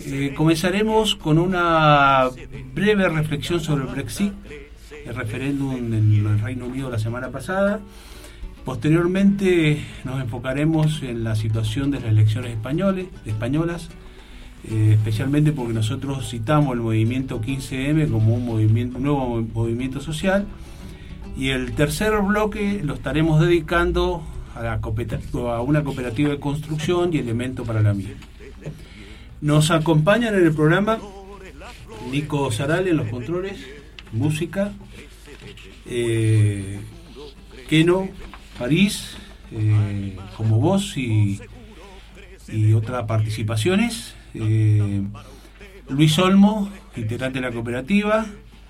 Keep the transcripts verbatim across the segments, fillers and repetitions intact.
Eh, comenzaremos con una breve reflexión sobre el Brexit, el referéndum en el Reino Unido la semana pasada. Posteriormente nos enfocaremos en la situación de las elecciones españoles, españolas, eh, especialmente porque nosotros citamos el movimiento quince eme como un, movimiento, un nuevo movimiento social. Y el tercer bloque lo estaremos dedicando a, la a una cooperativa de construcción y elemento para la misma. Nos acompañan en el programa Nico Sarale en los controles, música, eh, Keno, París, eh, como voz y, y otras participaciones, eh, Luis Olmo, integrante de la cooperativa,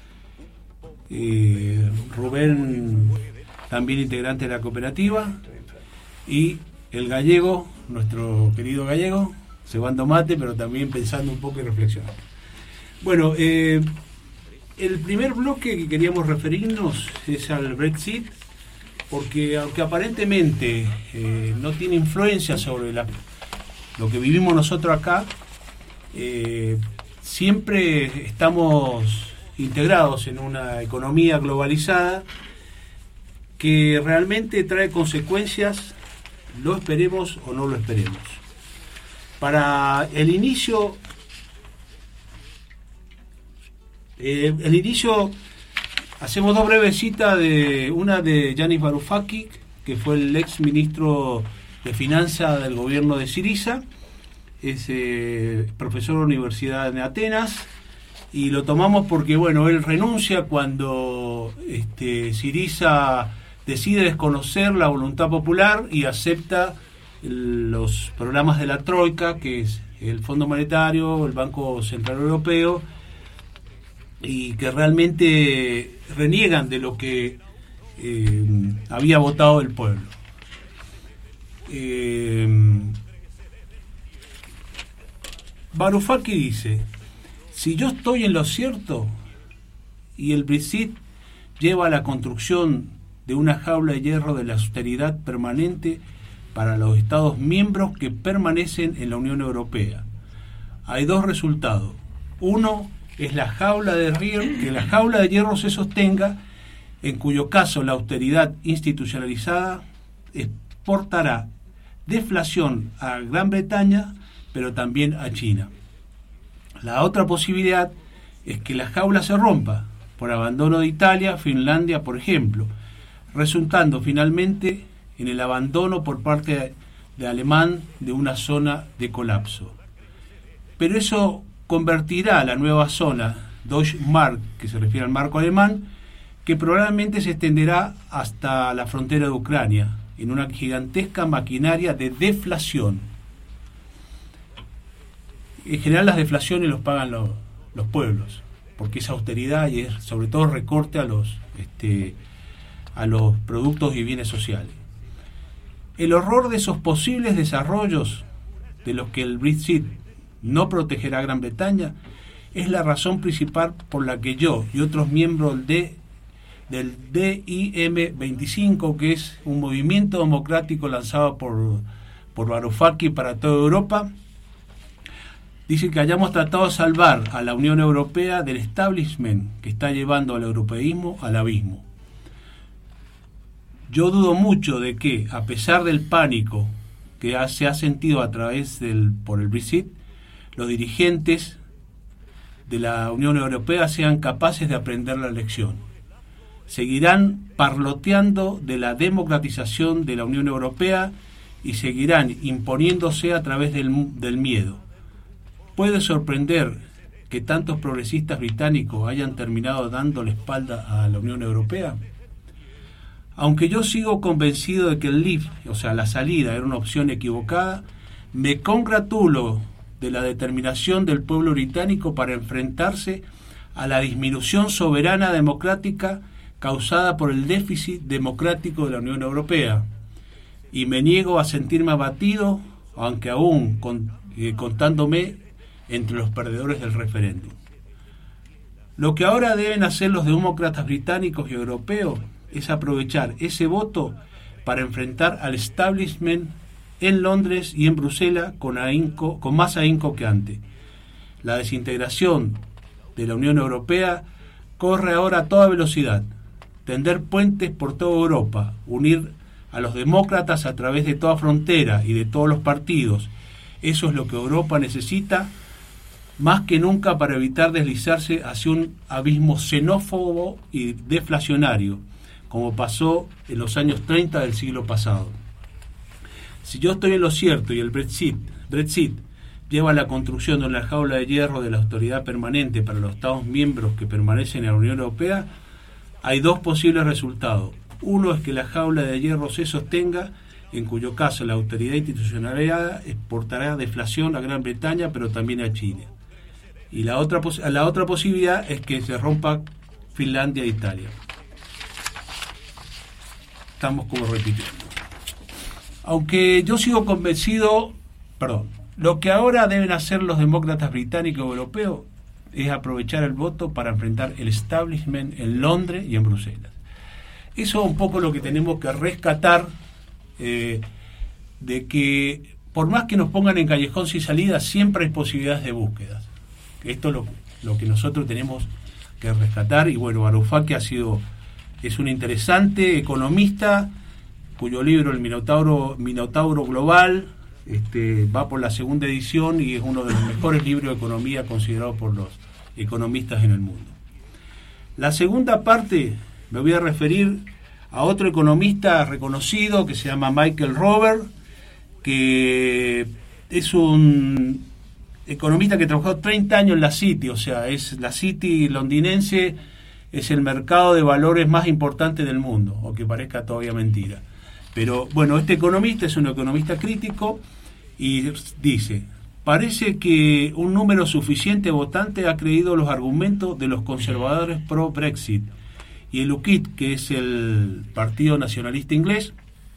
eh, Rubén, también integrante de la cooperativa, y el gallego, nuestro querido gallego, cebando mate, pero también pensando un poco y reflexionando. Bueno, eh, el primer bloque que queríamos referirnos es al Brexit, porque aunque aparentemente eh, no tiene influencia sobre la, lo que vivimos nosotros acá, eh, siempre estamos integrados en una economía globalizada que realmente trae consecuencias, lo esperemos o no lo esperemos. Para el inicio, eh, el inicio hacemos dos breves citas, de una de Yanis Varoufakis, que fue el ex ministro de Finanzas del gobierno de Syriza, es eh, profesor de la Universidad de Atenas, y lo tomamos porque, bueno, él renuncia cuando este, Syriza decide desconocer la voluntad popular y acepta los programas de la Troika, que es el Fondo Monetario, el Banco Central Europeo, y que realmente reniegan de lo que eh, había votado el pueblo. Eh, Varoufakis dice: si yo estoy en lo cierto y el Brexit lleva a la construcción de una jaula de hierro de la austeridad permanente para los Estados miembros que permanecen en la Unión Europea, hay dos resultados. Uno es la jaula de hierro, que la jaula de hierro se sostenga, en cuyo caso la austeridad institucionalizada exportará deflación a Gran Bretaña, pero también a China. La otra posibilidad es que la jaula se rompa por abandono de Italia, Finlandia, por ejemplo, resultando finalmente en el abandono por parte de, de alemán de una zona de colapso. Pero eso convertirá a la nueva zona Deutsche Mark, que se refiere al marco alemán, que probablemente se extenderá hasta la frontera de Ucrania, en una gigantesca maquinaria de deflación. En general las deflaciones los pagan los, los pueblos, porque es austeridad y es sobre todo recorte a los, este, a los productos y bienes sociales. El horror de esos posibles desarrollos de los que el Brexit no protegerá a Gran Bretaña es la razón principal por la que yo y otros miembros de, del D I M veinticinco, que es un movimiento democrático lanzado por, por Varoufakis para toda Europa, dice que hayamos tratado de salvar a la Unión Europea del establishment que está llevando al europeísmo al abismo. Yo dudo mucho de que, a pesar del pánico que ha, se ha sentido a través del por el Brexit, los dirigentes de la Unión Europea sean capaces de aprender la lección. Seguirán parloteando de la democratización de la Unión Europea y seguirán imponiéndose a través del, del miedo. Puede sorprender que tantos progresistas británicos hayan terminado dando la espalda a la Unión Europea. Aunque yo sigo convencido de que el leave, o sea, la salida, era una opción equivocada, me congratulo de la determinación del pueblo británico para enfrentarse a la disminución soberana democrática causada por el déficit democrático de la Unión Europea. Y me niego a sentirme abatido, aunque aún con, eh, contándome entre los perdedores del referéndum. Lo que ahora deben hacer los demócratas británicos y europeos es aprovechar ese voto para enfrentar al establishment en Londres y en Bruselas con ahínco, con más ahínco que antes. la desintegración de la Unión Europea corre ahora a toda velocidad. Tender puentes por toda Europa, unir a los demócratas a través de toda frontera y de todos los partidos. Eso es lo que Europa necesita más que nunca para evitar deslizarse hacia un abismo xenófobo y deflacionario, como pasó en los años treinta del siglo pasado. Si yo estoy en lo cierto y el Brexit, Brexit lleva a la construcción de una jaula de hierro de la autoridad permanente para los Estados miembros que permanecen en la Unión Europea, hay dos posibles resultados. Uno es que la jaula de hierro se sostenga, en cuyo caso la autoridad institucional exportará deflación a Gran Bretaña, pero también a Chile. Y la otra, la otra posibilidad es que se rompa Finlandia e Italia. Estamos como repitiendo. Aunque yo sigo convencido, perdón, lo que ahora deben hacer los demócratas británicos y europeos es aprovechar el voto para enfrentar el establishment en Londres y en Bruselas. Eso es un poco lo que tenemos que rescatar, eh, de que por más que nos pongan en callejón sin salida, siempre hay posibilidades de búsquedas. Esto es lo, lo que nosotros tenemos que rescatar. Y bueno, Varoufakis ha sido, es un interesante economista cuyo libro El Minotauro, Minotauro Global este, va por la segunda edición y es uno de los mejores libros de economía considerados por los economistas en el mundo. La segunda parte me voy a referir a otro economista reconocido que se llama Michael Rober, que es un economista que trabajó treinta años en la City, o sea, es la City londinense es el mercado de valores más importante del mundo, aunque parezca todavía mentira. Pero bueno, este economista es un economista crítico y dice: parece que un número suficiente de votantes ha creído los argumentos de los conservadores pro-Brexit, y el U K I P, que es el Partido Nacionalista Inglés,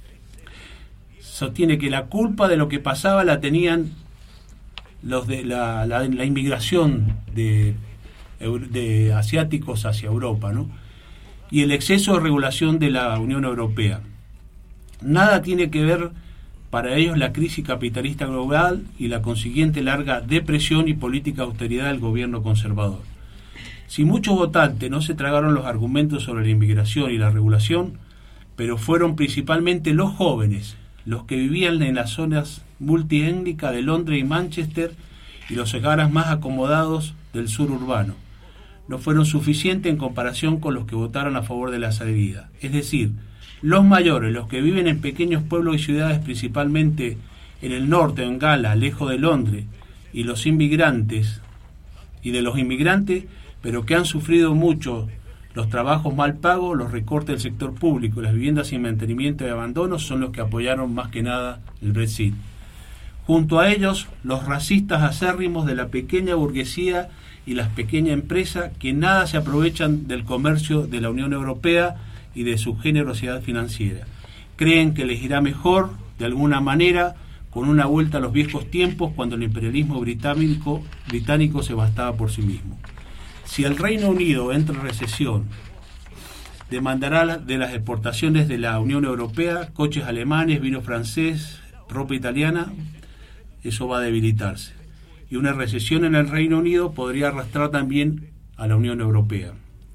sostiene que la culpa de lo que pasaba la tenían los de la, la, la inmigración de, de asiáticos hacia Europa, ¿no? Y el exceso de regulación de la Unión Europea. Nada tiene que ver para ellos la crisis capitalista global y la consiguiente larga depresión y política de austeridad del gobierno conservador. Si muchos votantes no se tragaron los argumentos sobre la inmigración y la regulación, pero fueron principalmente los jóvenes, los que vivían en las zonas multiétnicas de Londres y Manchester y los hogares más acomodados del sur urbano, no fueron suficientes en comparación con los que votaron a favor de la salida. Es decir, los mayores, los que viven en pequeños pueblos y ciudades, principalmente en el norte, en Gala, lejos de Londres, y los inmigrantes, y de los inmigrantes, pero que han sufrido mucho los trabajos mal pagos, los recortes del sector público, las viviendas sin mantenimiento y abandono, son los que apoyaron más que nada el Brexit. Junto a ellos, los racistas acérrimos de la pequeña burguesía y las pequeñas empresas que nada se aprovechan del comercio de la Unión Europea y de su generosidad financiera. Creen que les irá mejor, de alguna manera, con una vuelta a los viejos tiempos cuando el imperialismo británico, británico se bastaba por sí mismo. Si el Reino Unido entra en recesión, demandará de las exportaciones de la Unión Europea, coches alemanes, vino francés, ropa italiana, eso va a debilitarse. Y una recesión en el Reino Unido podría arrastrar también a la Unión Europea.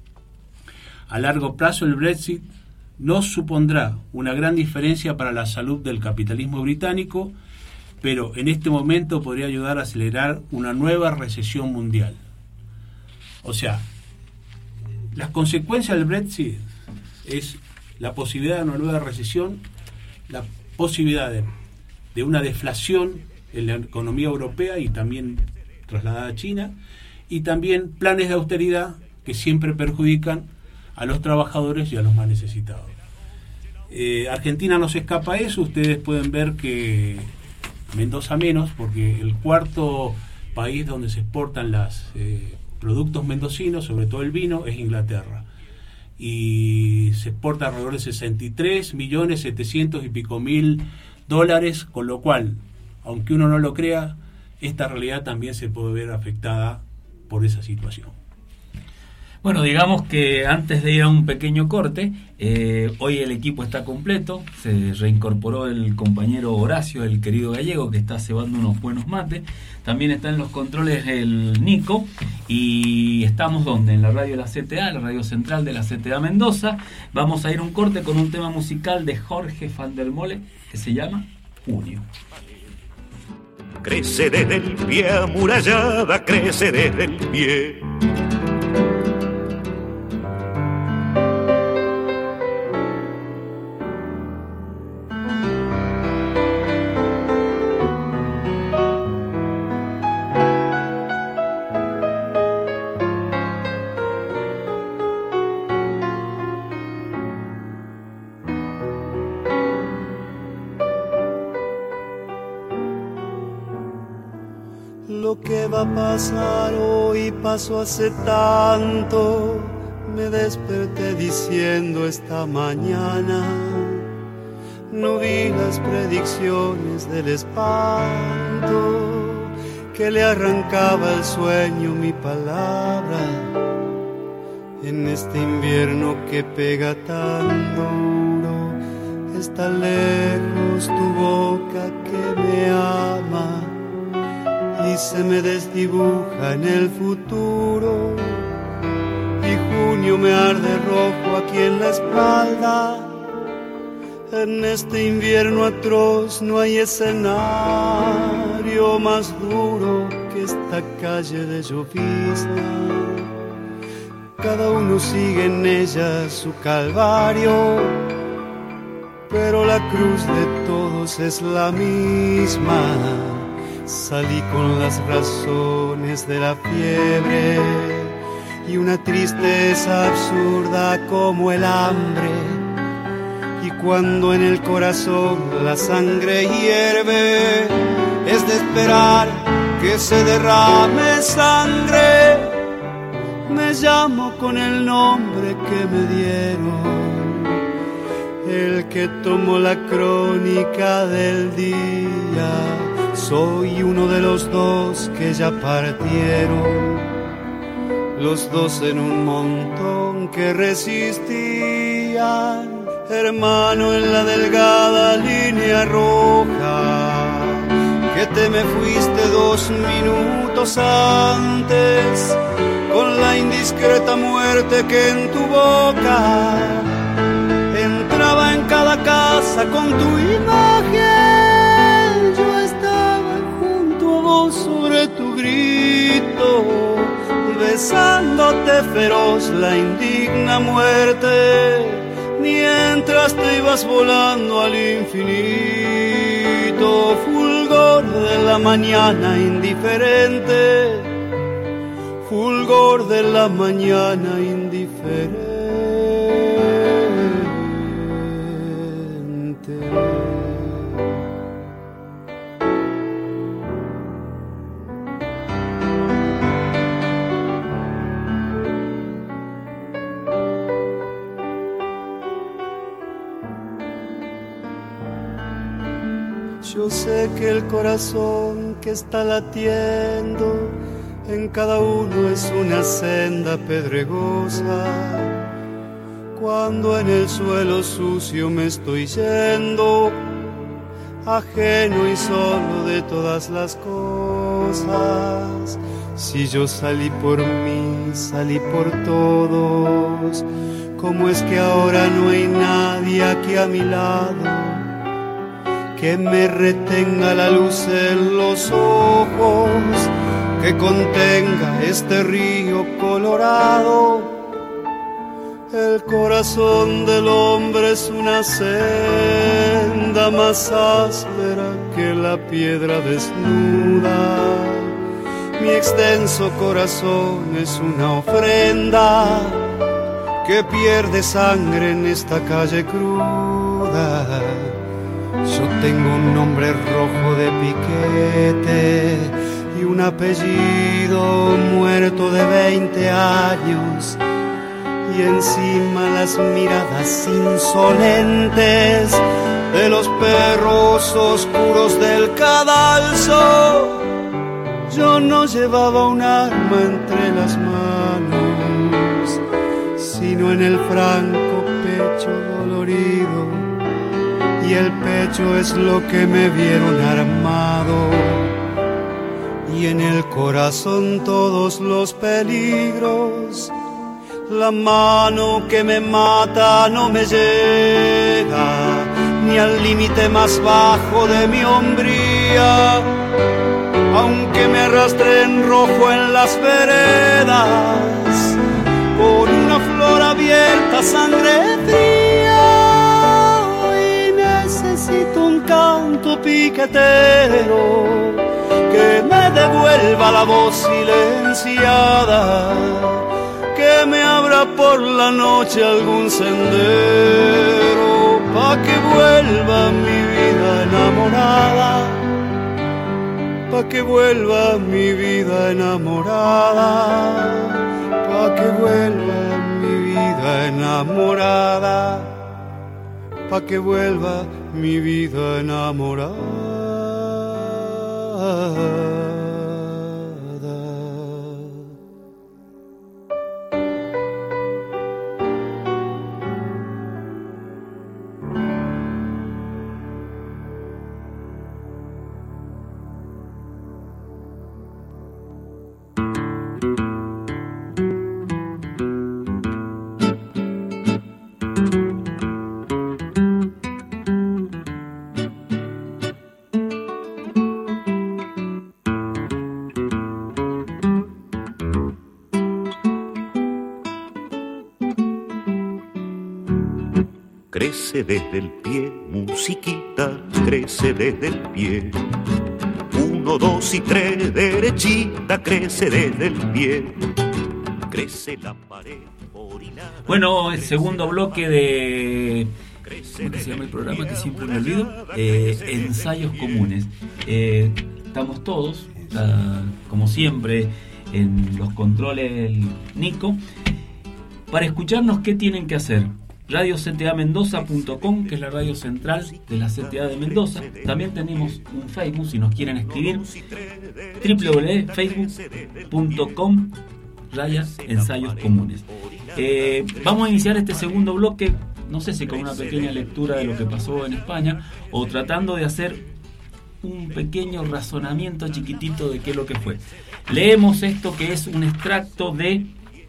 A largo plazo el Brexit no supondrá una gran diferencia para la salud del capitalismo británico, pero en este momento podría ayudar a acelerar una nueva recesión mundial. O sea, las consecuencias del Brexit es la posibilidad de una nueva recesión, la posibilidad de, de una deflación en la economía europea y también trasladada a China, y también planes de austeridad que siempre perjudican a los trabajadores y a los más necesitados. Eh, Argentina no se escapa a eso. Ustedes pueden ver que Mendoza menos, porque el cuarto país donde se exportan los eh, productos mendocinos, sobre todo el vino, es Inglaterra. Y se exporta alrededor de sesenta y tres millones setecientos y pico mil dólares, con lo cual, aunque uno no lo crea, esta realidad también se puede ver afectada por esa situación. Bueno, digamos que antes de ir a un pequeño corte, eh, hoy el equipo está completo, se reincorporó el compañero Horacio, el querido gallego, que está cebando unos buenos mates, también está en los controles el Nico, y estamos donde, en la radio de la C T A, la radio central de la C T A Mendoza. Vamos a ir a un corte con un tema musical de Jorge van der Mole, que se llama Junio. Crece desde el pie amurallada, crece desde el pie. Lo que va a pasar hoy pasó hace tanto. Me desperté diciendo esta mañana. No vi las predicciones del espanto que le arrancaba el sueño mi palabra. En este invierno que pega tan duro, está lejos tu boca que me ama y se me desdibuja en el futuro, y junio me arde rojo aquí en la espalda. En este invierno atroz no hay escenario más duro que esta calle de llovizna. Cada uno sigue en ella su calvario, pero la cruz de todos es la misma. Salí con las razones de la fiebre y una tristeza absurda como el hambre. Y cuando en el corazón la sangre hierve, es de esperar que se derrame sangre. Me llamo con el nombre que me dieron, el que tomó la crónica del día. Soy uno de los dos que ya partieron, los dos en un montón que resistían, hermano en la delgada línea roja, que te me fuiste dos minutos antes, con la indiscreta muerte que en tu boca entraba en cada casa con tu imagen. Sobre tu grito, besándote feroz la indigna muerte, mientras te ibas volando al infinito, fulgor de la mañana indiferente, fulgor de la mañana indiferente. Yo sé que el corazón que está latiendo en cada uno es una senda pedregosa. Cuando en el suelo sucio me estoy yendo, ajeno y solo de todas las cosas. Si yo salí por mí, salí por todos, ¿cómo es que ahora no hay nadie aquí a mi lado que me retenga la luz en los ojos, que contenga este río colorado? El corazón del hombre es una senda más áspera que la piedra desnuda. Mi extenso corazón es una ofrenda que pierde sangre en esta calle cruda. Yo tengo un nombre rojo de piquete y un apellido muerto de veinte años, y encima las miradas insolentes de los perros oscuros del cadalso. Yo no llevaba un arma entre las manos, sino en el franco pecho dolorido, y el pecho es lo que me vieron armado, y en el corazón todos los peligros. La mano que me mata no me llega ni al límite más bajo de mi hombría, aunque me arrastre en rojo en las veredas, con una flor abierta, sangre fría. Hoy necesito un canto piquetero que me devuelva la voz silenciada, que me abra por la noche algún sendero, pa' que vuelva mi vida enamorada, pa' que vuelva mi vida enamorada, pa' que vuelva mi vida enamorada, pa' que vuelva mi vida enamorada. Crece desde el pie, musiquita, crece desde el pie. Uno, dos y tres, derechita, crece desde el pie. Crece la pared orinada. Bueno, el segundo bloque de... ¿Cómo que se llama el programa que siempre me olvido? Eh, ensayos comunes. Eh, estamos todos, uh, como siempre, en los controles del Nico. Para escucharnos, ¿qué tienen que hacer? radio c t a mendoza punto com, que es la radio central de la C T A de Mendoza. También tenemos un Facebook, si nos quieren escribir, doble u doble u doble u punto facebook punto com rayas ensayos comunes. Eh, vamos a iniciar este segundo bloque, no sé si con una pequeña lectura de lo que pasó en España, o tratando de hacer un pequeño razonamiento chiquitito de qué es lo que fue. Leemos esto, que es un extracto de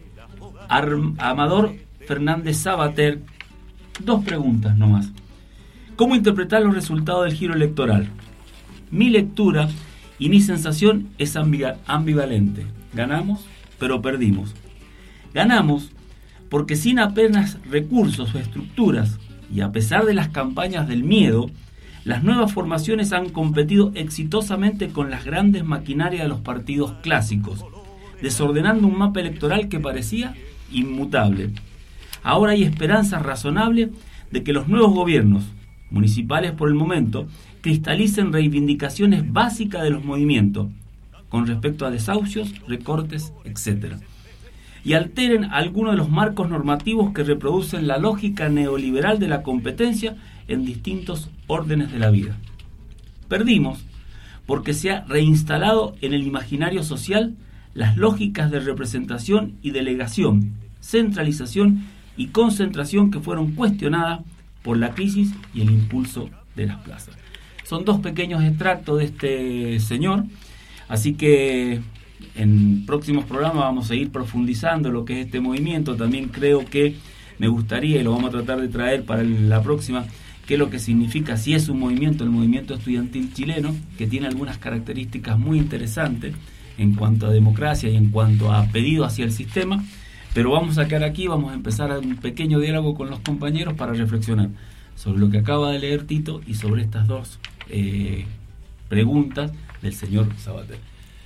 Ar- Amador Fernández Sabater. Dos preguntas nomás. ¿Cómo interpretar los resultados del giro electoral? Mi lectura y mi sensación es ambiga- ambivalente. Ganamos, pero perdimos. Ganamos porque sin apenas recursos o estructuras, y a pesar de las campañas del miedo, las nuevas formaciones han competido exitosamente con las grandes maquinarias de los partidos clásicos, desordenando un mapa electoral que parecía inmutable. Ahora hay esperanza razonable de que los nuevos gobiernos, municipales por el momento, cristalicen reivindicaciones básicas de los movimientos, con respecto a desahucios, recortes, etcétera, y alteren algunos de los marcos normativos que reproducen la lógica neoliberal de la competencia en distintos órdenes de la vida. Perdimos porque se ha reinstalado en el imaginario social las lógicas de representación y delegación, centralización y concentración que fueron cuestionadas por la crisis y el impulso de las plazas. Son dos pequeños extractos de este señor, así que en próximos programas vamos a ir profundizando lo que es este movimiento. También creo que me gustaría, y lo vamos a tratar de traer para la próxima, qué es lo que significa, si es un movimiento, el movimiento estudiantil chileno, que tiene algunas características muy interesantes en cuanto a democracia y en cuanto a pedido hacia el sistema. Pero vamos a quedar aquí, vamos a empezar un pequeño diálogo con los compañeros para reflexionar sobre lo que acaba de leer Tito y sobre estas dos eh, preguntas del señor Sabater.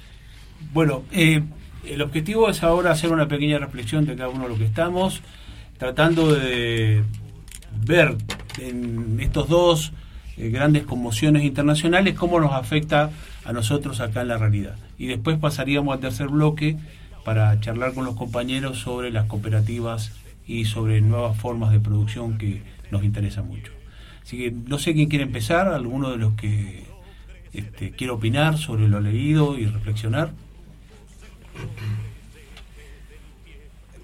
Bueno, eh, el objetivo es ahora hacer una pequeña reflexión de cada uno de los que estamos, tratando de ver en estos dos eh, grandes conmociones internacionales cómo nos afecta a nosotros acá en la realidad. Y después pasaríamos al tercer bloque para charlar con los compañeros sobre las cooperativas y sobre nuevas formas de producción que nos interesa mucho. Así que no sé quién quiere empezar, alguno de los que este, quiere opinar sobre lo leído y reflexionar.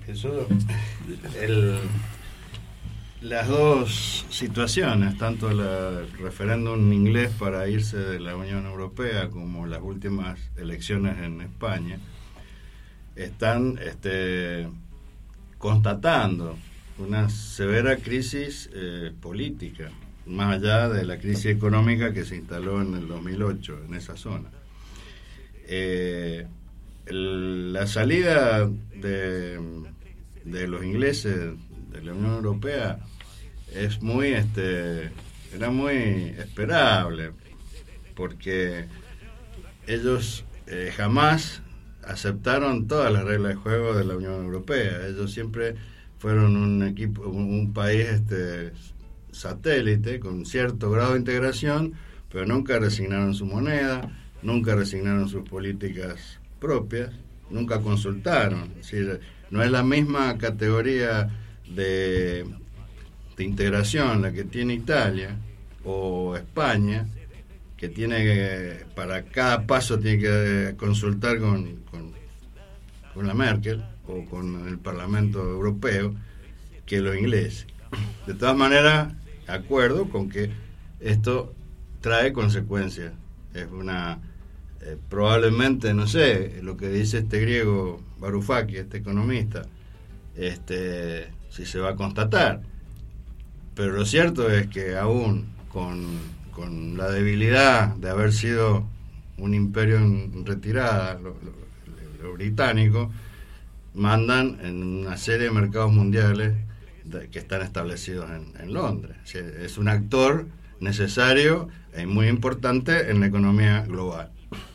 Jesús, el, las dos situaciones, tanto la, el referéndum inglés para irse de la Unión Europea como las últimas elecciones en España, están este, constatando una severa crisis eh, política, más allá de la crisis económica que se instaló en el dos mil ocho en esa zona. Eh, el, la salida de, de los ingleses de la Unión Europea es muy este era muy esperable, porque ellos eh, jamás aceptaron todas las reglas de juego de la Unión Europea. Ellos siempre fueron un equipo, un, un país este satélite con cierto grado de integración, pero nunca resignaron su moneda, nunca resignaron sus políticas propias, nunca consultaron. Es decir, no es la misma categoría de, de integración la que tiene Italia o España, que tiene que, para cada paso tiene que consultar con, con, con la Merkel o con el Parlamento Europeo, que los ingleses. De todas maneras, acuerdo con que esto trae consecuencias. Es una eh, probablemente, no sé, lo que dice este griego Varoufakis, este economista, este si se va a constatar. Pero lo cierto es que aún con, con la debilidad de haber sido un imperio en retirada, lo, lo, lo británico, mandan en una serie de mercados mundiales de, que están establecidos en, en Londres. O sea, es un actor necesario y muy importante en la economía global.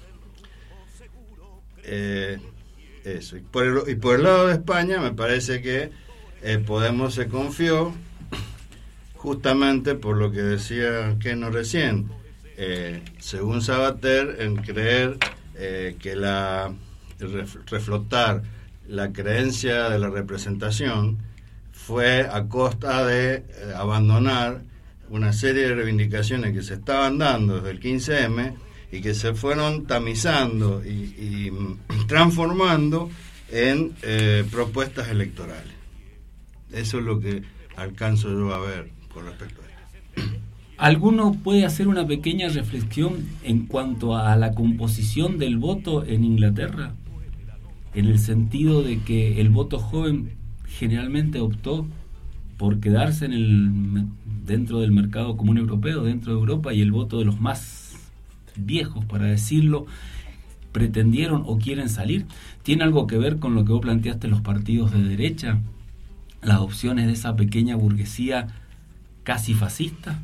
Eh, eso. Y por, el, y por el lado de España, me parece que eh, Podemos se confió, justamente por lo que decía Keno recién, eh, según Sabater, en creer eh, que la reflotar la creencia de la representación fue a costa de eh, abandonar una serie de reivindicaciones que se estaban dando desde el quince eme y que se fueron tamizando y, y transformando en eh, propuestas electorales. Eso es lo que alcanzo yo a ver con respecto a esto. ¿Alguno puede hacer una pequeña reflexión en cuanto a la composición del voto en Inglaterra? En el sentido de que el voto joven generalmente optó por quedarse en el dentro del mercado común europeo, dentro de Europa, y el voto de los más viejos, para decirlo, pretendieron o quieren salir. ¿Tiene algo que ver con lo que vos planteaste, los partidos de derecha, las opciones de esa pequeña burguesía casi fascista?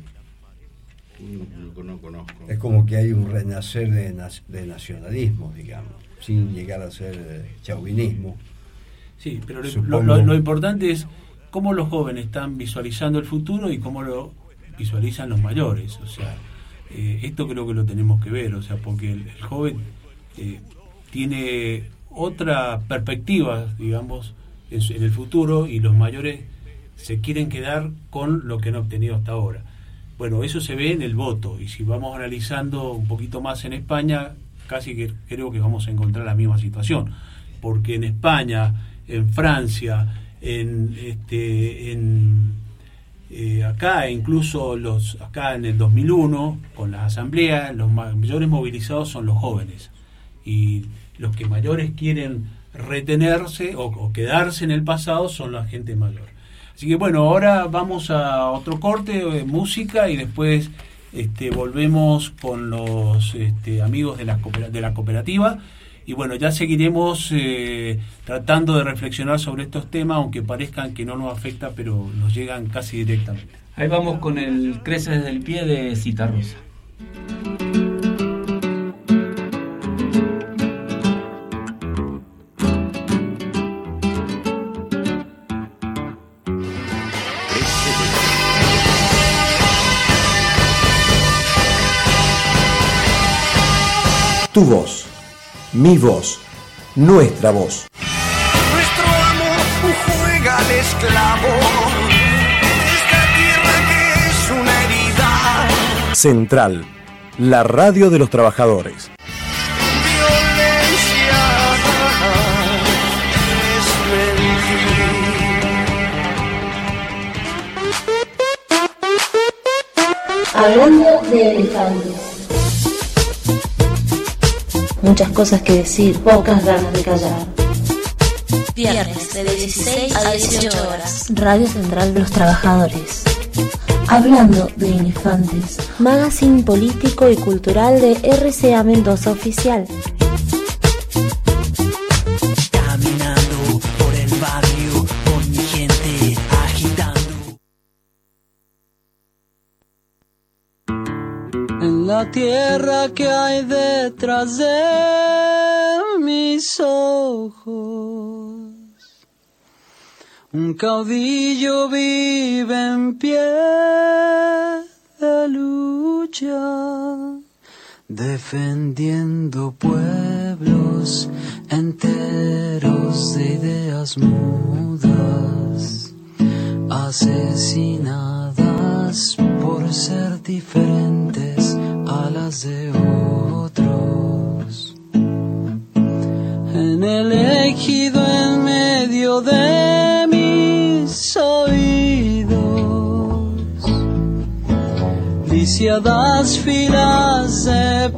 No, no conozco. Es como que hay un renacer de, de nacionalismo, digamos, sin llegar a ser eh, chauvinismo. Sí, pero lo, lo, lo importante es cómo los jóvenes están visualizando el futuro y cómo lo visualizan los mayores. O sea, eh, esto creo que lo tenemos que ver, o sea, porque el, el joven eh, tiene otra perspectiva, digamos, en, en el futuro, y los mayores se quieren quedar con lo que han obtenido hasta ahora. Bueno, eso se ve en el voto, y si vamos analizando un poquito más en España, casi que creo que vamos a encontrar la misma situación, porque en España, en Francia, en este en eh, acá incluso los acá en el dos mil uno con las asambleas, los mayores movilizados son los jóvenes, y los que mayores quieren retenerse o, o quedarse en el pasado son la gente mayor. Así que bueno, ahora vamos a otro corte de música y después este, volvemos con los este, amigos de la, de la cooperativa. Y bueno, ya seguiremos eh, tratando de reflexionar sobre estos temas, aunque parezcan que no nos afecta, pero nos llegan casi directamente. Ahí vamos con el Crece desde el pie de Citarrosa. Tu voz, mi voz, nuestra voz. Nuestro amor juega al esclavo, esta tierra que es una herida. Central, la radio de los trabajadores. Violencia es mentira. Hablando de elefantes. Muchas cosas que decir, pocas ganas de callar. Viernes de dieciséis a dieciocho horas. Radio Central de los Trabajadores. Hablando de elefantes. Magazine político y cultural de R C A Mendoza Oficial. Caminando por el barrio con mi gente agitando. En la tierra que hay detrás de mis ojos, un caudillo vive en pie de lucha, defendiendo pueblos enteros de ideas mudas, asesinadas por ser diferentes a las de otros. En el ejido en medio de mis oídos, lisiadas filas de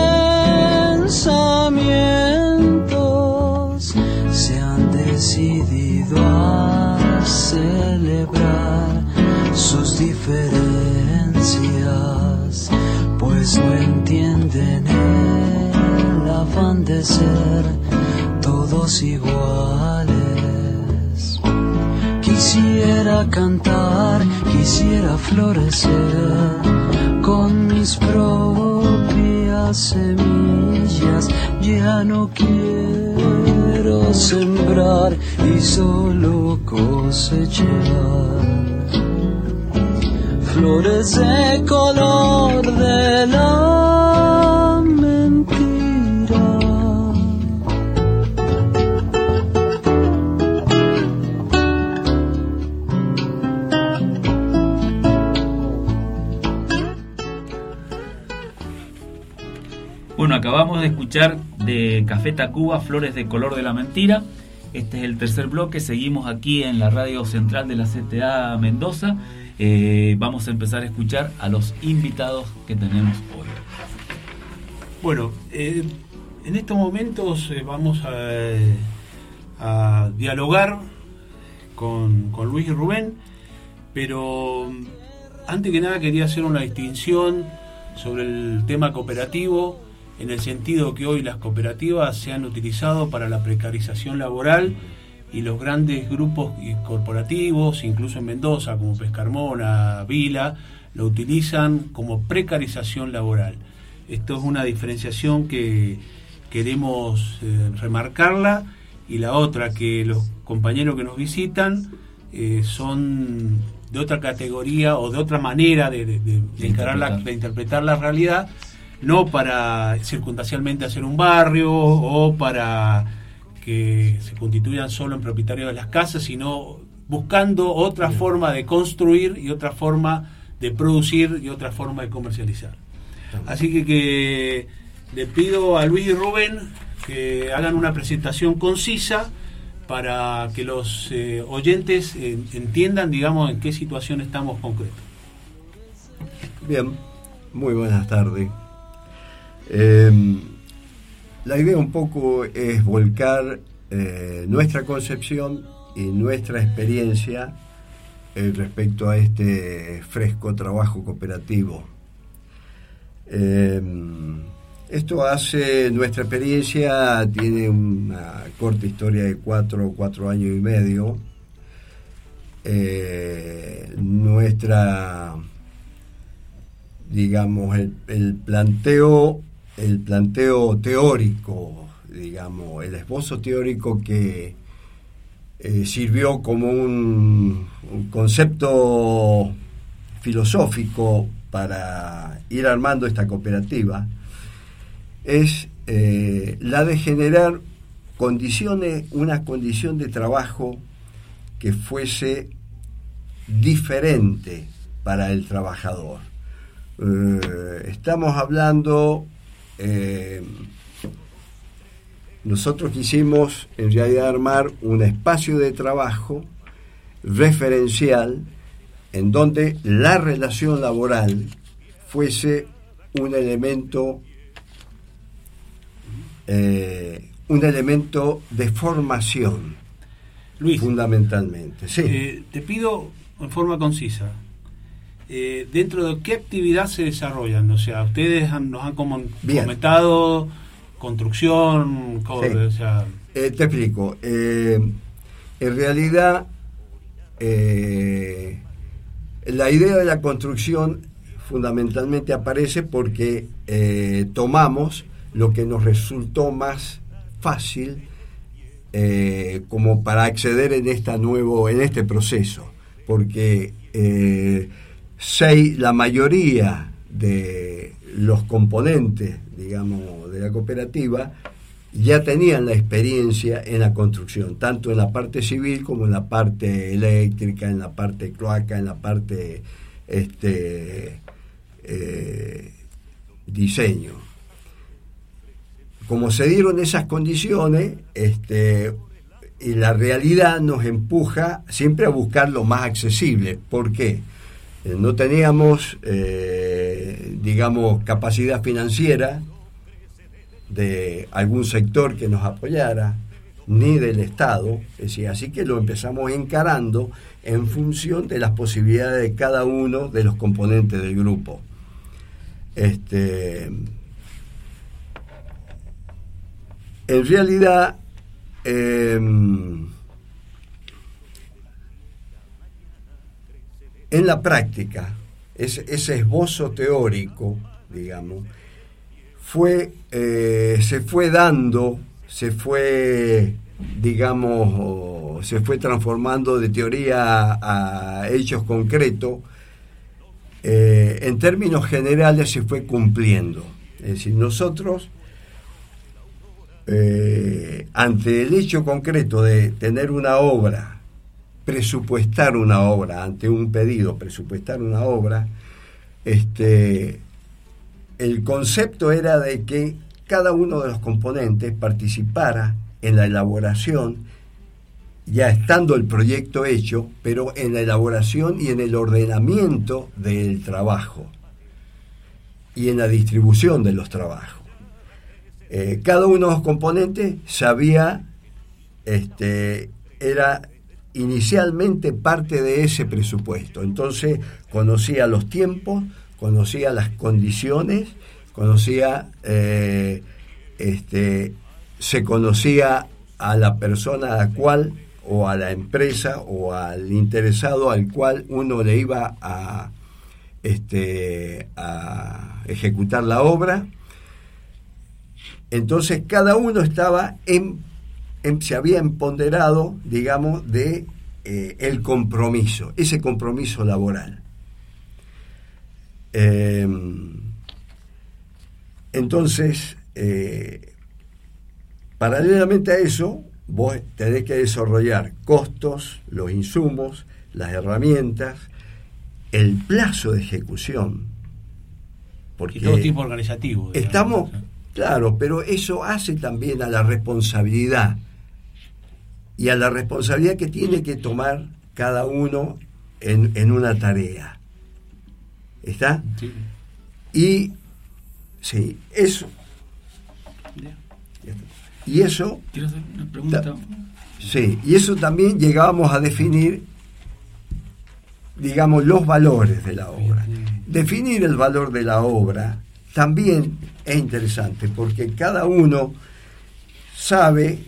pensamientos se han decidido a celebrar sus diferencias, pues no entienden el afán de ser todos iguales. Quisiera cantar, quisiera florecer con mis propias semillas. Ya no quiero sembrar y solo cosechar flores de color de la mentira. Bueno, acabamos de escuchar de Café Tacuba, Flores de Color de la Mentira. Este es el tercer bloque. Seguimos aquí en la radio central de la C T A Mendoza. Eh, vamos a empezar a escuchar a los invitados que tenemos hoy. Bueno, eh, en estos momentos eh, vamos a, a dialogar con, con Luis y Rubén, pero antes que nada quería hacer una distinción sobre el tema cooperativo, en el sentido que hoy las cooperativas se han utilizado para la precarización laboral y los grandes grupos corporativos, incluso en Mendoza, como Pescarmona, Vila, lo utilizan como precarización laboral. Esto es una diferenciación que queremos eh, remarcarla, y la otra, que los compañeros que nos visitan eh, son de otra categoría o de otra manera de, de, de, de, encarar la, de interpretar la realidad, no para circunstancialmente hacer un barrio o para que se constituyan solo en propietarios de las casas, sino buscando otra Bien. forma de construir y otra forma de producir y otra forma de comercializar. Así que, que le pido a Luis y Rubén que hagan una presentación concisa para que los eh, oyentes eh, entiendan, digamos, en qué situación estamos concretos. Bien, muy buenas tardes. Eh, la idea un poco es volcar eh, nuestra concepción y nuestra experiencia eh, respecto a este fresco trabajo cooperativo. Eh, esto hace, nuestra experiencia tiene una corta historia de cuatro, cuatro años y medio. Eh, nuestra, digamos, el, el planteo el planteo teórico, digamos, el esbozo teórico que eh, sirvió como un, un concepto filosófico para ir armando esta cooperativa, es eh, la de generar condiciones, una condición de trabajo que fuese diferente para el trabajador. Eh, estamos hablando... Eh, nosotros quisimos en realidad armar un espacio de trabajo referencial en donde la relación laboral fuese un elemento eh, un elemento de formación, Luis, fundamentalmente. Sí. Eh, te pido en forma concisa, eh, ¿dentro de qué actividad se desarrollan? O sea, ustedes han, nos han como Bien. comentado construcción, co- Sí. o sea... Eh, te explico. Eh, en realidad, eh, la idea de la construcción fundamentalmente aparece porque eh, tomamos lo que nos resultó más fácil eh, como para acceder en esta nuevo en este proceso, porque eh, seis, la mayoría de los componentes, digamos, de la cooperativa ya tenían la experiencia en la construcción, tanto en la parte civil como en la parte eléctrica, en la parte cloaca, en la parte este eh, diseño. Como se dieron esas condiciones, este, y la realidad nos empuja siempre a buscar lo más accesible. ¿Por qué? Eh, no teníamos, eh, digamos, capacidad financiera de algún sector que nos apoyara, ni del Estado, es decir, así que lo empezamos encarando en función de las posibilidades de cada uno de los componentes del grupo. Este, en realidad, eh, en la práctica, ese, ese esbozo teórico, digamos, fue eh, se fue dando, se fue, digamos, se fue transformando de teoría a, a hechos concretos. Eh, en términos generales se fue cumpliendo. Es decir, nosotros, eh, ante el hecho concreto de tener una obra, presupuestar una obra, ante un pedido, presupuestar una obra, este... el concepto era de que cada uno de los componentes participara en la elaboración, ya estando el proyecto hecho, pero en la elaboración y en el ordenamiento del trabajo y en la distribución de los trabajos. Eh, cada uno de los componentes sabía, este, era inicialmente parte de ese presupuesto, entonces conocía los tiempos, conocía las condiciones, conocía, eh, este, se conocía a la persona a la cual, o a la empresa, o al interesado al cual uno le iba a, este, a ejecutar la obra. Entonces cada uno estaba en, en se había empoderado, digamos, de eh, el compromiso, ese compromiso laboral. Eh, entonces, eh, paralelamente a eso, vos tenés que desarrollar costos, los insumos, las herramientas, el plazo de ejecución. Porque y todo tipo organizativo. Digamos. Estamos, claro, pero eso hace también a la responsabilidad y a la responsabilidad que tiene que tomar cada uno en, en una tarea. ¿Está? Sí. Y sí, eso. Y eso. ¿Quiero hacer una pregunta? Ta, sí, y eso también llegábamos a definir, digamos, los valores de la obra. Definir el valor de la obra también es interesante porque cada uno sabe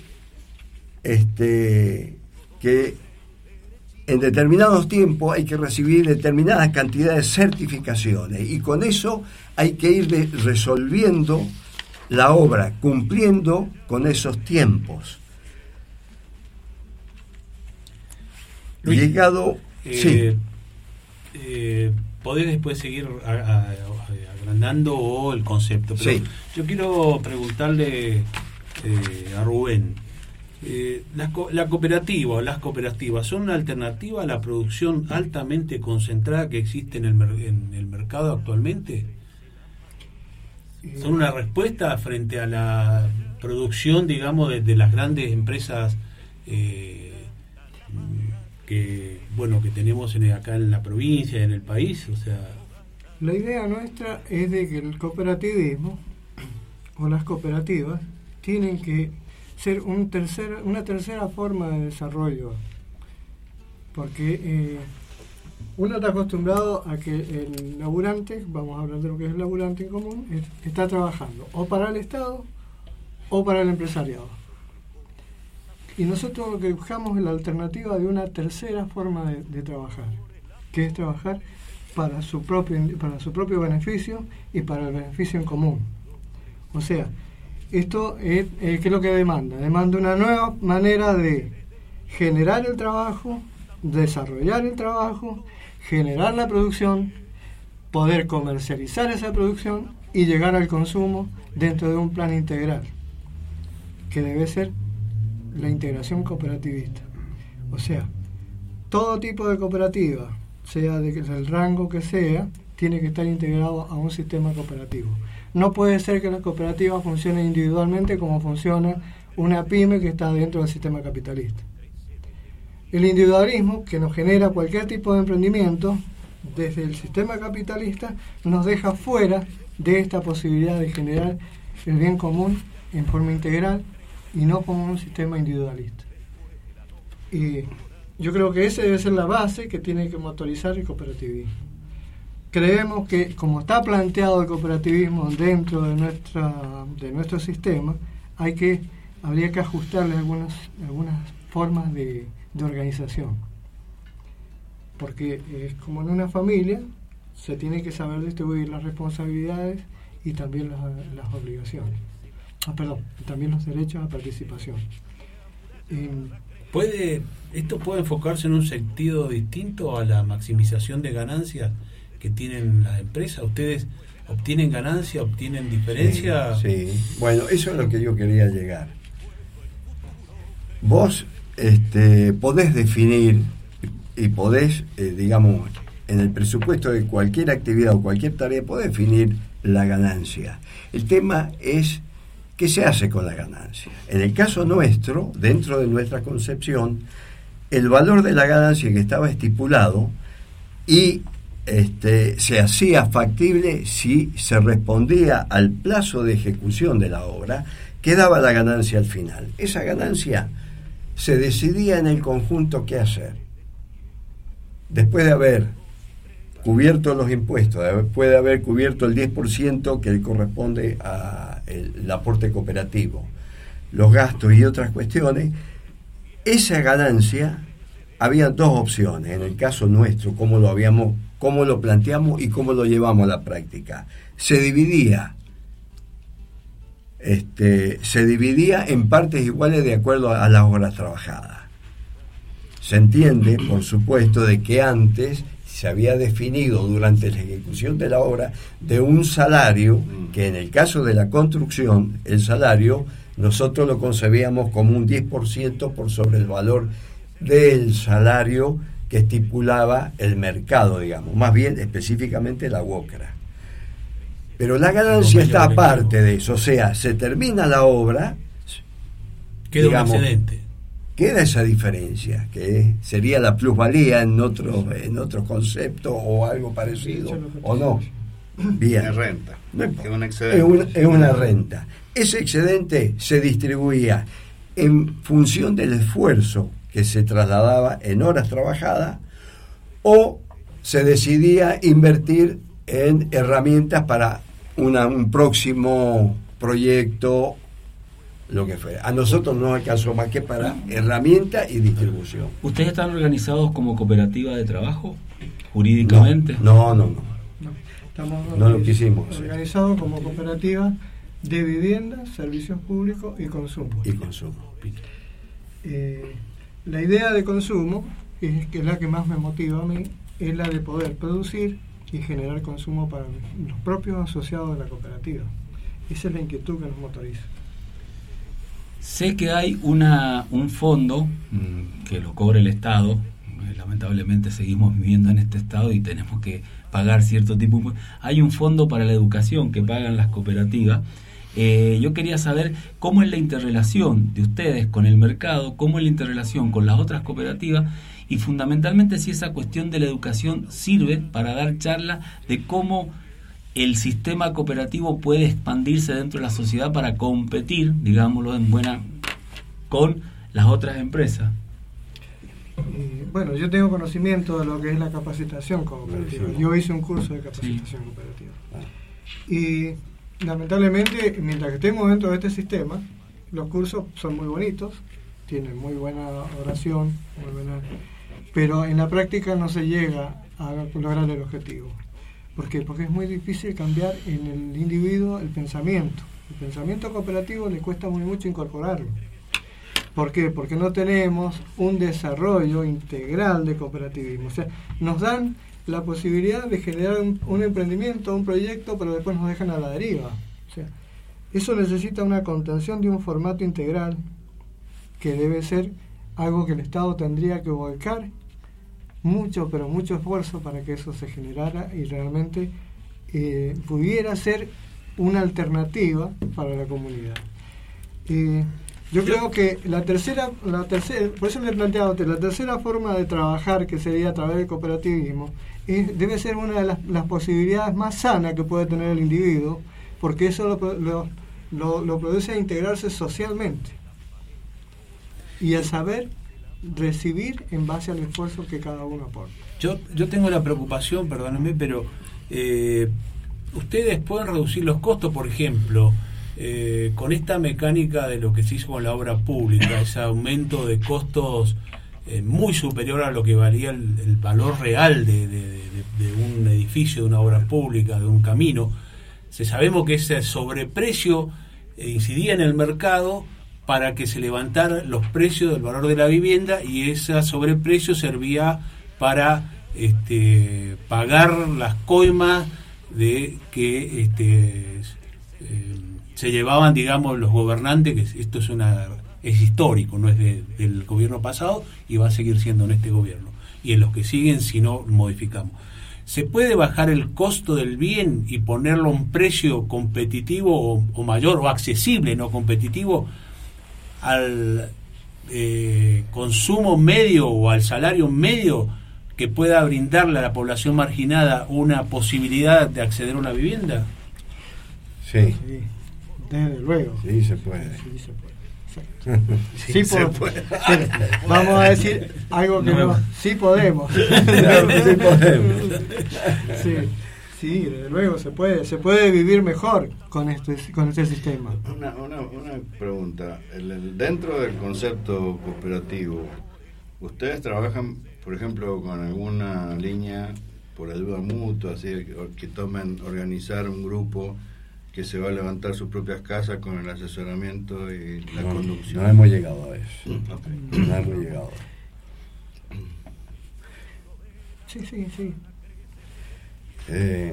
este, que en determinados tiempos hay que recibir determinadas cantidades de certificaciones y con eso hay que ir de, resolviendo la obra, cumpliendo con esos tiempos. Luis, Llegado... Eh, sí. Eh, podés después seguir a, a, a, agrandando o el concepto, pero sí. Yo quiero preguntarle eh, a Rubén. Eh, la, la cooperativa o las cooperativas son una alternativa a la producción altamente concentrada que existe en el, en el mercado actualmente. ¿Son una respuesta frente a la producción, digamos, de, de las grandes empresas eh, que, bueno, que tenemos en, acá en la provincia, en el país? O sea, La idea nuestra es de que el cooperativismo o las cooperativas tienen que ser un tercer, una tercera forma de desarrollo, porque eh, uno está acostumbrado a que el laburante, vamos a hablar de lo que es el laburante en común, es, está trabajando o para el Estado o para el empresariado. Y nosotros lo que buscamos es la alternativa de una tercera forma de, de trabajar, que es trabajar para su propio para su propio beneficio y para el beneficio en común. O sea, esto es, eh, ¿qué es lo que demanda? Demanda una nueva manera de generar el trabajo, desarrollar el trabajo, generar la producción, poder comercializar esa producción y llegar al consumo dentro de un plan integral, que debe ser la integración cooperativista. O sea, todo tipo de cooperativa, sea de, del rango que sea, tiene que estar integrado a un sistema cooperativo. No puede ser que las cooperativas funcionen individualmente como funciona una pyme que está dentro del sistema capitalista. El individualismo, que nos genera cualquier tipo de emprendimiento desde el sistema capitalista, nos deja fuera de esta posibilidad de generar el bien común en forma integral y no como un sistema individualista. Y yo creo que esa debe ser la base que tiene que motorizar el cooperativismo. Creemos que, como está planteado el cooperativismo dentro de nuestra de nuestro sistema, hay que habría que ajustarle algunas algunas formas de, de organización, porque es como en una familia, se tiene que saber distribuir las responsabilidades y también las, las obligaciones. Ah, perdón, también los derechos a participación. Eh, ¿Puede, ¿Esto puede enfocarse en un sentido distinto a la maximización de ganancias que tienen las empresas? ¿Ustedes obtienen ganancia, obtienen diferencia? Sí, sí. Bueno, eso es lo que yo quería llegar. Vos este, podés definir y podés, eh, digamos, en el presupuesto de cualquier actividad o cualquier tarea, podés definir la ganancia. El tema es qué se hace con la ganancia. En el caso nuestro, dentro de nuestra concepción, el valor de la ganancia que estaba estipulado y Este, se hacía factible si se respondía al plazo de ejecución de la obra, quedaba la ganancia al final. Esa ganancia se decidía en el conjunto qué hacer. Después de haber cubierto los impuestos, después de haber cubierto el diez por ciento que le corresponde al aporte cooperativo, los gastos y otras cuestiones, esa ganancia, había dos opciones. En el caso nuestro, cómo lo habíamos cómo lo planteamos y cómo lo llevamos a la práctica. Se dividía, este, se dividía en partes iguales de acuerdo a las horas trabajadas. Se entiende, por supuesto, de que antes se había definido durante la ejecución de la obra de un salario, que en el caso de la construcción, el salario, nosotros lo concebíamos como un diez por ciento por sobre el valor del salario que estipulaba el mercado, digamos, más bien específicamente la UOCRA. Pero la ganancia está aparte de eso, o sea, se termina la obra, queda digamos, un excedente. Queda esa diferencia, que sería la plusvalía en otro, en otro concepto o algo parecido, o no. Bien. Es renta. No, es un excedente. Es una, es una renta. Ese excedente se distribuía en función del esfuerzo que se trasladaba en horas trabajadas, o se decidía invertir en herramientas para una, un próximo proyecto, lo que fuera. A nosotros no alcanzó más que para herramienta y distribución. ¿Ustedes están organizados como cooperativa de trabajo, jurídicamente? No, no, no. no. Estamos no lo quisimos organizados como cooperativa de vivienda, servicios públicos y consumo. Y consumo. Eh, La idea de consumo, que es la que más me motiva a mí, es la de poder producir y generar consumo para los propios asociados de la cooperativa. Esa es la inquietud que nos motoriza. Sé que hay una un fondo mmm, que lo cobra el Estado. Lamentablemente seguimos viviendo en este estado y tenemos que pagar cierto tipo de... Hay un fondo para la educación que pagan las cooperativas Eh, yo quería saber cómo es la interrelación de ustedes con el mercado, cómo es la interrelación con las otras cooperativas y fundamentalmente si esa cuestión de la educación sirve para dar charla de cómo el sistema cooperativo puede expandirse dentro de la sociedad para competir, digámoslo en buena, con las otras empresas. Eh, bueno, yo tengo conocimiento de lo que es la capacitación cooperativa. Yo hice un curso de capacitación sí. cooperativa. Y lamentablemente, mientras que estemos dentro de este sistema, los cursos son muy bonitos, tienen muy buena oración, muy buena, pero en la práctica no se llega a lograr el objetivo. ¿Por qué? Porque es muy difícil cambiar en el individuo el pensamiento. El pensamiento cooperativo le cuesta muy mucho incorporarlo. ¿Por qué? Porque no tenemos un desarrollo integral de cooperativismo. O sea, nos dan la posibilidad de generar un, un emprendimiento, un proyecto, pero después nos dejan a la deriva. O sea, eso necesita una contención de un formato integral que debe ser algo que el Estado tendría que volcar mucho, pero mucho esfuerzo para que eso se generara y realmente eh, pudiera ser una alternativa para la comunidad. Eh, Yo creo que la tercera, la tercera, por eso le he planteado la tercera forma de trabajar, que sería a través del cooperativismo, es, debe ser una de las, las posibilidades más sanas que puede tener el individuo, porque eso lo, lo, lo, lo produce a integrarse socialmente y a saber recibir en base al esfuerzo que cada uno aporta. Yo, yo tengo la preocupación, perdónenme, pero eh, ustedes pueden reducir los costos, por ejemplo. Eh, con esta mecánica de lo que se hizo con la obra pública, ese aumento de costos eh, muy superior a lo que valía el, el valor real de, de, de, de un edificio, de una obra pública, de un camino, se sabemos que ese sobreprecio eh, incidía en el mercado para que se levantaran los precios del valor de la vivienda y ese sobreprecio servía para este, pagar las coimas de que este, eh, se llevaban, digamos, los gobernantes, que esto es una es histórico, no es de, del gobierno pasado y va a seguir siendo en este gobierno y en los que siguen si no modificamos. ¿Se puede bajar el costo del bien y ponerlo a un precio competitivo o, o mayor o accesible, no competitivo, al eh, consumo medio o al salario medio que pueda brindarle a la población marginada una posibilidad de acceder a una vivienda? Sí. Sí. Desde luego. Sí, se puede. Sí, se puede. Sí, sí, sí se por, puede. Vamos a decir algo que no, no sí podemos. Claro, sí podemos. Sí, sí, desde luego se puede, se puede vivir mejor con este con este sistema. Una, una, una pregunta, el, el, dentro del concepto cooperativo, ¿ustedes trabajan, por ejemplo, con alguna línea por ayuda mutua, así que, que tomen organizar un grupo que se va a levantar sus propias casas con el asesoramiento y la no, conducción? No hemos llegado a eso. Okay. No hemos llegado. Sí, sí, sí. Eh,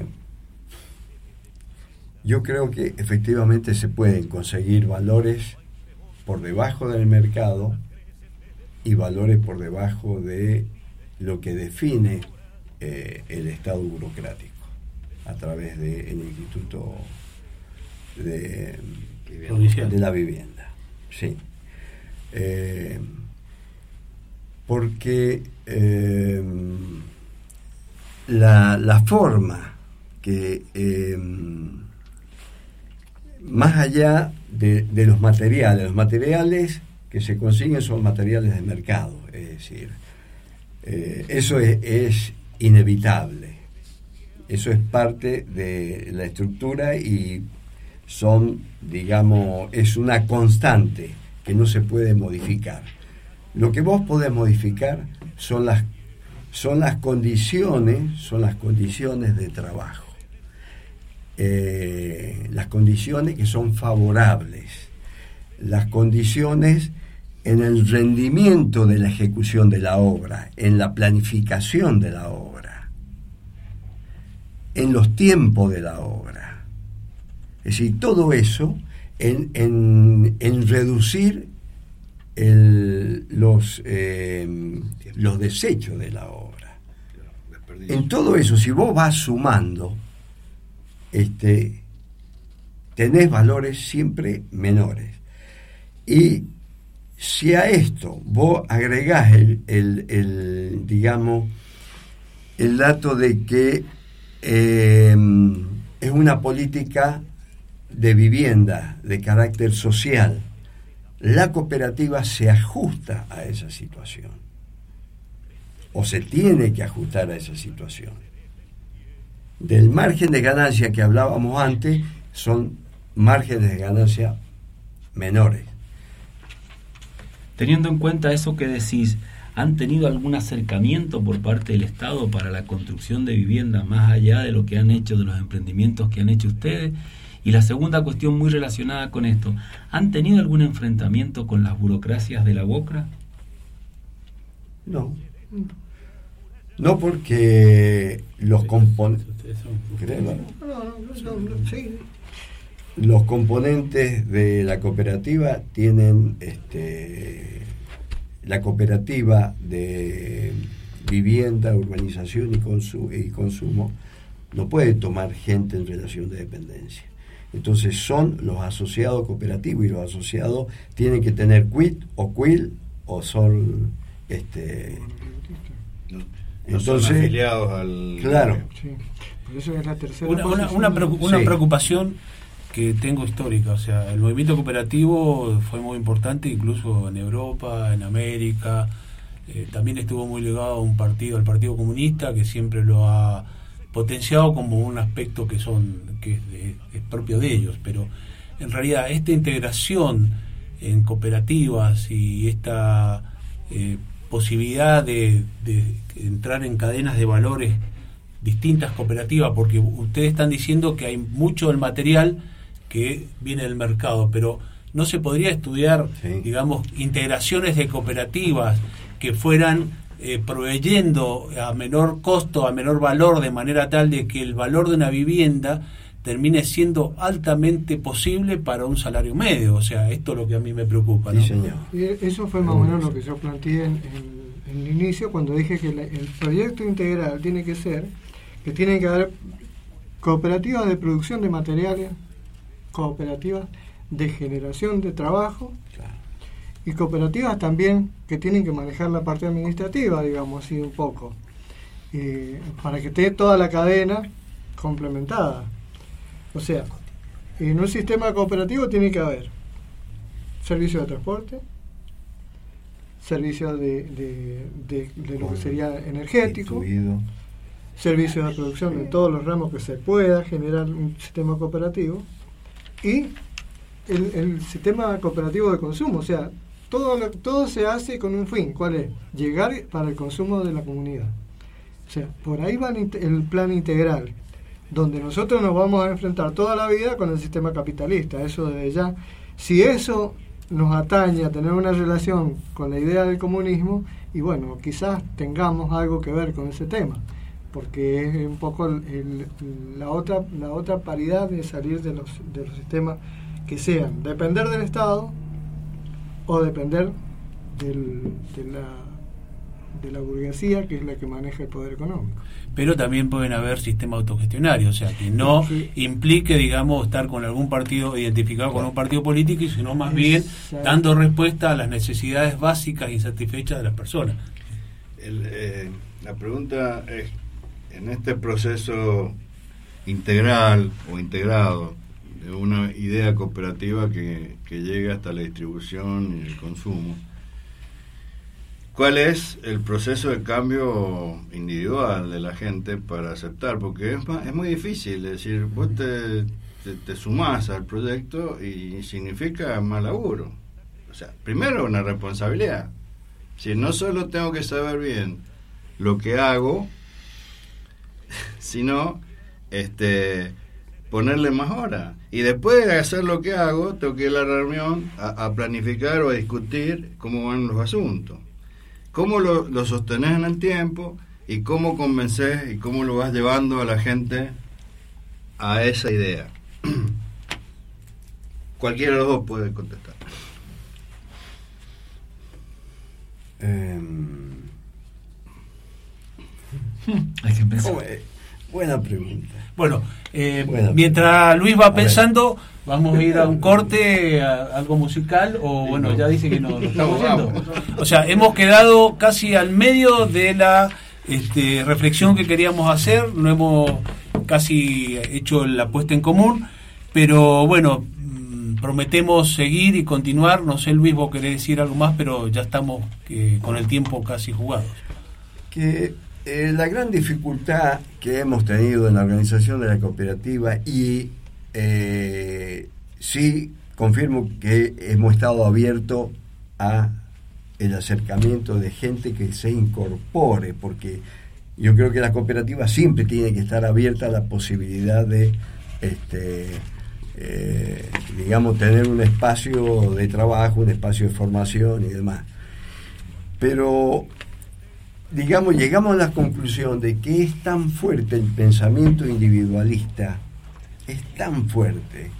yo creo que efectivamente se pueden conseguir valores por debajo del mercado y valores por debajo de lo que define eh, el Estado burocrático a través del Instituto de, de la Vivienda. Sí. Eh, porque eh, la, la forma que eh, más allá de, de los materiales, los materiales que se consiguen son materiales de mercado, es decir, eh, eso es, es inevitable, eso es parte de la estructura y son, digamos, es una constante que no se puede modificar. Lo que vos podés modificar son las son las condiciones, son las condiciones de trabajo, eh, las condiciones que son favorables, las condiciones en el rendimiento de la ejecución de la obra, en la planificación de la obra, en los tiempos de la obra. Es decir, todo eso en, en, en reducir el, los, eh, los desechos de la obra. En todo eso, si vos vas sumando, este, tenés valores siempre menores. Y si a esto vos agregás el, el, el digamos, el dato de que eh, es una política de vivienda de carácter social, la cooperativa se ajusta a esa situación, o se tiene que ajustar a esa situación. Del margen de ganancia que hablábamos antes, son márgenes de ganancia menores. Teniendo en cuenta eso que decís, ¿han tenido algún acercamiento por parte del Estado para la construcción de viviendas más allá de lo que han hecho, de los emprendimientos que han hecho ustedes? Y la segunda cuestión muy relacionada con esto, ¿han tenido algún enfrentamiento con las burocracias de la BOCRA? No. No, porque los componentes... Los componentes de la cooperativa tienen este, la cooperativa de vivienda, urbanización y, consu- y consumo no puede tomar gente en relación de dependencia. Entonces son los asociados cooperativos, y los asociados tienen que tener quit o quil o son este no, no entonces son afiliados al... Claro. Sí. Por eso es la tercera una, una, una, preocup- una sí. preocupación que tengo histórica, o sea, el movimiento cooperativo fue muy importante incluso en Europa, en América, eh, también estuvo muy ligado a un partido, al Partido Comunista, que siempre lo ha potenciado como un aspecto que son que es, de, es propio de ellos, pero en realidad esta integración en cooperativas y esta eh, posibilidad de, de entrar en cadenas de valores distintas cooperativas, porque ustedes están diciendo que hay mucho del material que viene del mercado, pero no se podría estudiar, sí. digamos, integraciones de cooperativas que fueran eh, proveyendo a menor costo, a menor valor, de manera tal de que el valor de una vivienda termine siendo altamente posible para un salario medio. O sea, esto es lo que a mí me preocupa, ¿no? Sí, señor. Y eso fue más o menos lo que yo planteé en, en, en el inicio, cuando dije que la, el proyecto integral tiene que ser que tienen que haber cooperativas de producción de materiales, cooperativas de generación de trabajo, claro. y cooperativas también que tienen que manejar la parte administrativa, digamos así un poco, eh, para que esté toda la cadena complementada. O sea, en un sistema cooperativo tiene que haber servicio de transporte, servicio de, de, de, de lo que sería energético, incluido. Servicios de producción en todos los ramos que se pueda generar un sistema cooperativo, y el, el sistema cooperativo de consumo. O sea, todo lo, todo se hace con un fin. ¿Cuál es? Llegar para el consumo de la comunidad. O sea, por ahí va el plan integral, donde nosotros nos vamos a enfrentar toda la vida con el sistema capitalista. Eso desde ya. Si eso nos atañe a tener una relación con la idea del comunismo, y bueno, quizás tengamos algo que ver con ese tema, porque es un poco el, el, la otra la otra paridad de salir de los de los sistemas que sean depender del Estado o depender del, de la de la burguesía, que es la que maneja el poder económico. Pero también pueden haber sistemas autogestionarios, o sea, que no sí. implique, digamos, estar con algún partido identificado con un partido político, y sino más bien dando respuesta a las necesidades básicas y satisfechas de las personas. El, eh, la pregunta es, en este proceso integral o integrado de una idea cooperativa que, que llega hasta la distribución y el consumo, ¿cuál es el proceso de cambio individual de la gente para aceptar? Porque es, es muy difícil, es decir, vos te, te, te sumás al proyecto y significa más laburo. O sea, primero una responsabilidad. Si no solo tengo que saber bien lo que hago, sino este, ponerle más horas. Y después de hacer lo que hago, tengo que ir a la reunión a, a planificar o a discutir cómo van los asuntos. Cómo lo, lo sostenés en el tiempo y cómo convences y cómo lo vas llevando a la gente a esa idea. Cualquiera de los dos puede contestar. Um, Hay que empezar. oh, eh, Buena pregunta. Bueno, eh, Buena mientras pregunta. Luis va A pensando, vamos a ir a un corte, a algo musical, o bueno, ya dice que no lo estamos yendo. O sea, hemos quedado casi al medio de la este, reflexión que queríamos hacer, no hemos casi hecho la puesta en común, pero bueno, prometemos seguir y continuar. No sé, Luis, vos querés decir algo más, pero ya estamos eh, con el tiempo casi jugados. Que eh, la gran dificultad que hemos tenido en la organización de la cooperativa, y eh, sí confirmo que hemos estado abiertos a el acercamiento de gente que se incorpore, porque yo creo que la cooperativa siempre tiene que estar abierta a la posibilidad de este eh, digamos tener un espacio de trabajo, un espacio de formación y demás. Pero digamos, llegamos a la conclusión de que es tan fuerte el pensamiento individualista, es tan fuerte,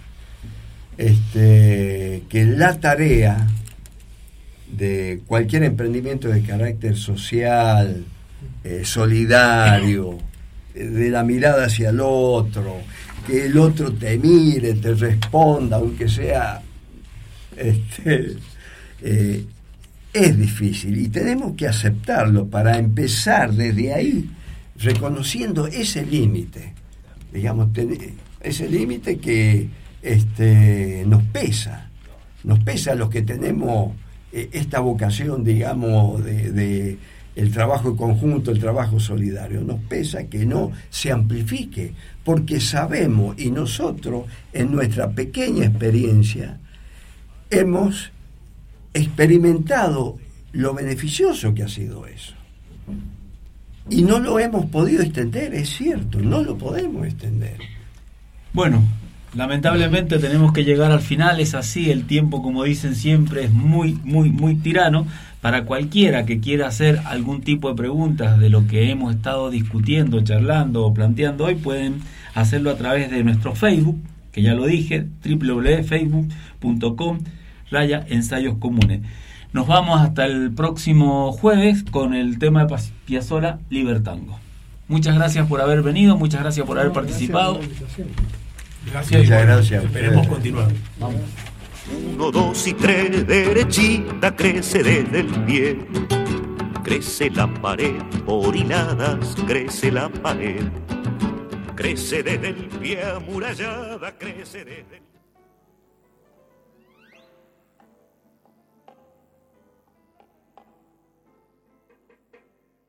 este, que la tarea de cualquier emprendimiento de carácter social, eh, solidario, de la mirada hacia el otro, que el otro te mire, te responda, aunque sea este, eh, es difícil, y tenemos que aceptarlo para empezar desde ahí, reconociendo ese límite, digamos, ten, ese límite que este, nos pesa, nos pesa a los que tenemos eh, esta vocación, digamos, de, de el trabajo conjunto, el trabajo solidario, nos pesa que no se amplifique, porque sabemos, y nosotros en nuestra pequeña experiencia hemos experimentado lo beneficioso que ha sido eso, y no lo hemos podido extender, es cierto, no lo podemos extender. Bueno, lamentablemente tenemos que llegar al final, es así, el tiempo, como dicen siempre, es muy, muy, muy tirano. Para cualquiera que quiera hacer algún tipo de preguntas de lo que hemos estado discutiendo, charlando o planteando hoy, pueden hacerlo a través de nuestro Facebook, que ya lo dije, doble u doble u doble u punto facebook punto com raya ensayos comunes. Nos vamos hasta el próximo jueves con el tema de Piazzolla, Libertango. Muchas gracias por haber venido, muchas gracias por haber participado. Gracias, muchas gracias. Esperemos continuar. Vamos. Uno, dos y tres, derechita crece desde el pie. Crece la pared, por hiladas crece la pared. Crece desde el pie amurallada, crece desde el